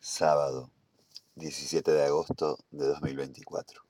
Sábado, 17 de agosto de 2024.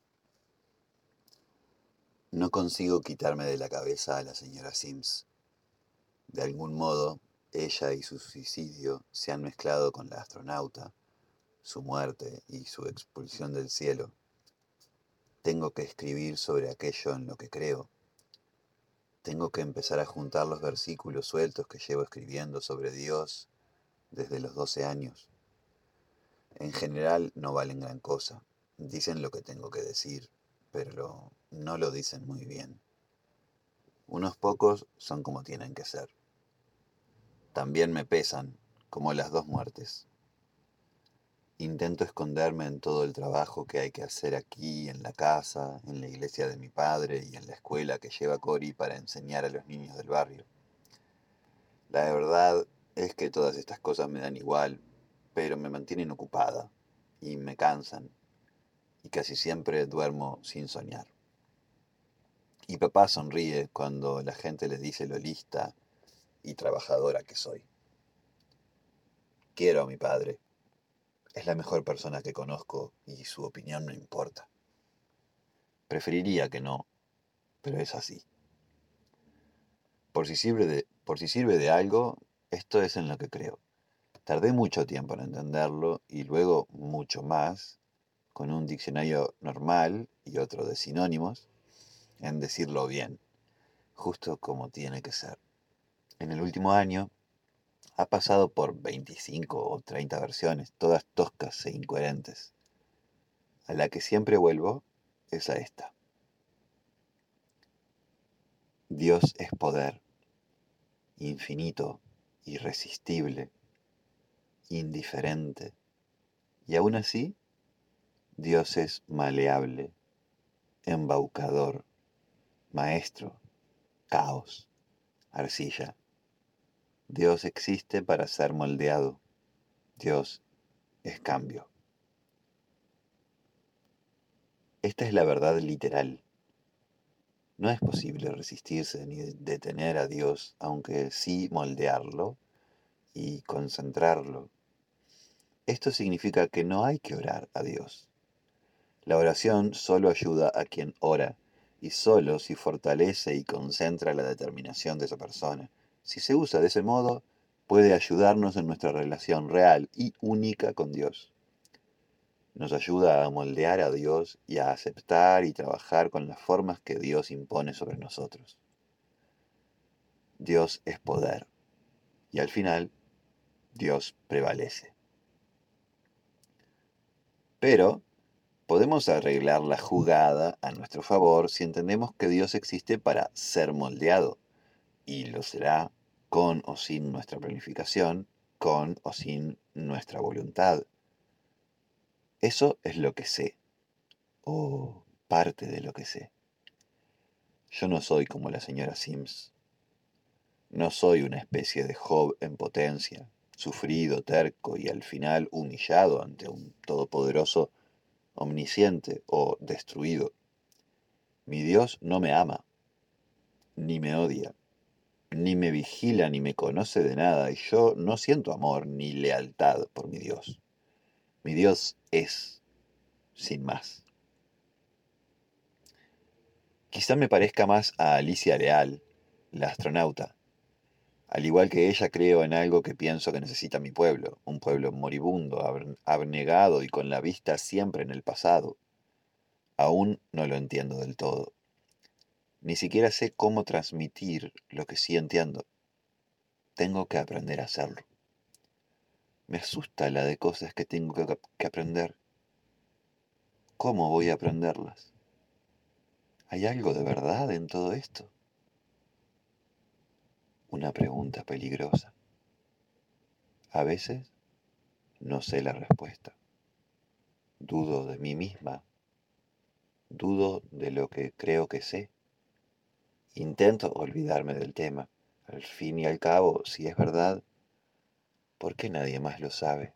No consigo quitarme de la cabeza a la señora Sims. De algún modo, ella y su suicidio se han mezclado con la astronauta, su muerte y su expulsión del cielo. Tengo que escribir sobre aquello en lo que creo. Tengo que empezar a juntar los versículos sueltos que llevo escribiendo sobre Dios desde los 12 años. En general no valen gran cosa. Dicen lo que tengo que decir, pero no lo dicen muy bien. Unos pocos son como tienen que ser. También me pesan, como las dos muertes. Intento esconderme en todo el trabajo que hay que hacer aquí, en la casa, en la iglesia de mi padre y en la escuela que lleva Cori para enseñar a los niños del barrio. La verdad es que todas estas cosas me dan igual, pero me mantienen ocupada y me cansan, y casi siempre duermo sin soñar. Y papá sonríe cuando la gente le dice lo lista y trabajadora que soy. Quiero a mi padre. Es la mejor persona que conozco y su opinión no importa. Preferiría que no, pero es así. Por si sirve de algo, esto es en lo que creo. Tardé mucho tiempo en entenderlo y luego mucho más, con un diccionario normal y otro de sinónimos, en decirlo bien, justo como tiene que ser. En el último año ha pasado por 25 o 30 versiones, todas toscas e incoherentes. A la que siempre vuelvo es a esta. Dios es poder, infinito, irresistible, indiferente, y aún así, Dios es maleable, embaucador, maestro, caos, arcilla. Dios existe para ser moldeado. Dios es cambio. Esta es la verdad literal. No es posible resistirse ni detener a Dios, aunque sí moldearlo y concentrarlo. Esto significa que no hay que orar a Dios. La oración solo ayuda a quien ora y solo si fortalece y concentra la determinación de esa persona. Si se usa de ese modo, puede ayudarnos en nuestra relación real y única con Dios. Nos ayuda a moldear a Dios y a aceptar y trabajar con las formas que Dios impone sobre nosotros. Dios es poder y al final Dios prevalece. Pero podemos arreglar la jugada a nuestro favor si entendemos que Dios existe para ser moldeado y lo será con o sin nuestra planificación, con o sin nuestra voluntad. Eso es lo que sé, o parte de lo que sé. Yo no soy como la señora Sims. No soy una especie de Job en potencia, sufrido, terco y al final humillado ante un todopoderoso omnisciente o destruido. Mi Dios no me ama, ni me odia, ni me vigila, ni me conoce de nada, y yo no siento amor ni lealtad por mi Dios. Mi Dios es, sin más. Quizá me parezca más a Alicia Leal, la astronauta. Al igual que ella, creo en algo que pienso que necesita mi pueblo, un pueblo moribundo, abnegado y con la vista siempre en el pasado. Aún no lo entiendo del todo. Ni siquiera sé cómo transmitir lo que sí entiendo. Tengo que aprender a hacerlo. Me asusta la de cosas que tengo que aprender. ¿Cómo voy a aprenderlas? ¿Hay algo de verdad en todo esto? Una pregunta peligrosa. A veces no sé la respuesta. Dudo de mí misma. Dudo de lo que creo que sé. Intento olvidarme del tema. Al fin y al cabo, si es verdad, ¿por qué nadie más lo sabe?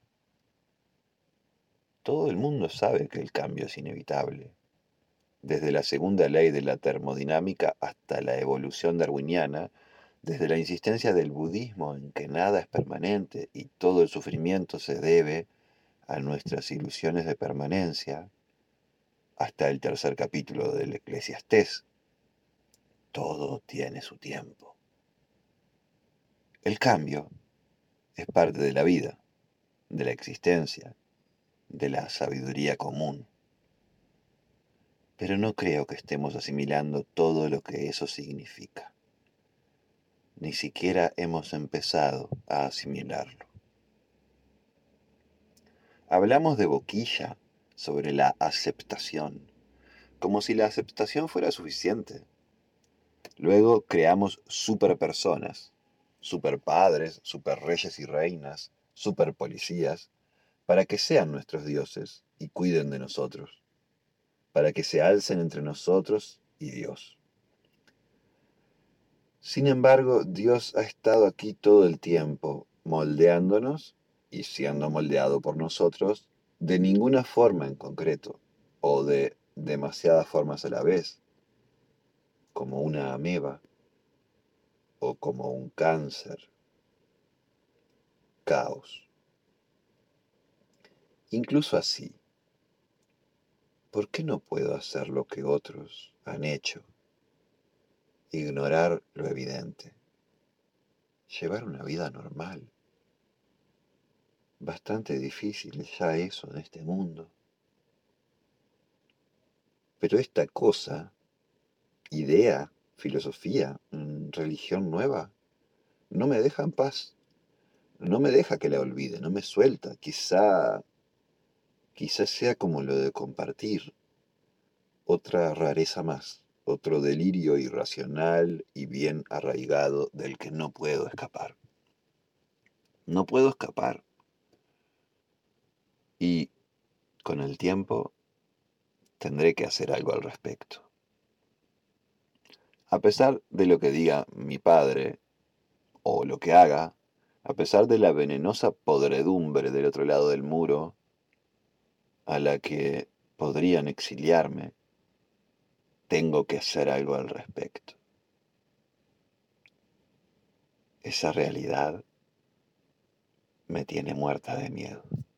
Todo el mundo sabe que el cambio es inevitable. Desde la segunda ley de la termodinámica hasta la evolución darwiniana, desde la insistencia del budismo en que nada es permanente y todo el sufrimiento se debe a nuestras ilusiones de permanencia hasta el tercer capítulo del Eclesiastés. Todo tiene su tiempo. El cambio es parte de la vida, de la existencia, de la sabiduría común. Pero no creo que estemos asimilando todo lo que eso significa. Ni siquiera hemos empezado a asimilarlo. Hablamos de boquilla sobre la aceptación, como si la aceptación fuera suficiente. Luego creamos superpersonas, superpadres, superreyes y reinas, superpolicías, para que sean nuestros dioses y cuiden de nosotros, para que se alcen entre nosotros y Dios. Sin embargo, Dios ha estado aquí todo el tiempo, moldeándonos y siendo moldeado por nosotros de ninguna forma en concreto, o de demasiadas formas a la vez, como una ameba o como un cáncer. Caos. Incluso así, ¿por qué no puedo hacer lo que otros han hecho? Ignorar lo evidente. Llevar una vida normal. Bastante difícil ya eso en este mundo. Pero esta cosa, idea, filosofía, religión nueva, no me deja en paz. No me deja que la olvide, no me suelta. Quizá sea como lo de compartir, otra rareza más, otro delirio irracional y bien arraigado del que no puedo escapar. No puedo escapar. Y con el tiempo tendré que hacer algo al respecto. A pesar de lo que diga mi padre, o lo que haga, a pesar de la venenosa podredumbre del otro lado del muro, a la que podrían exiliarme, tengo que hacer algo al respecto. Esa realidad me tiene muerta de miedo.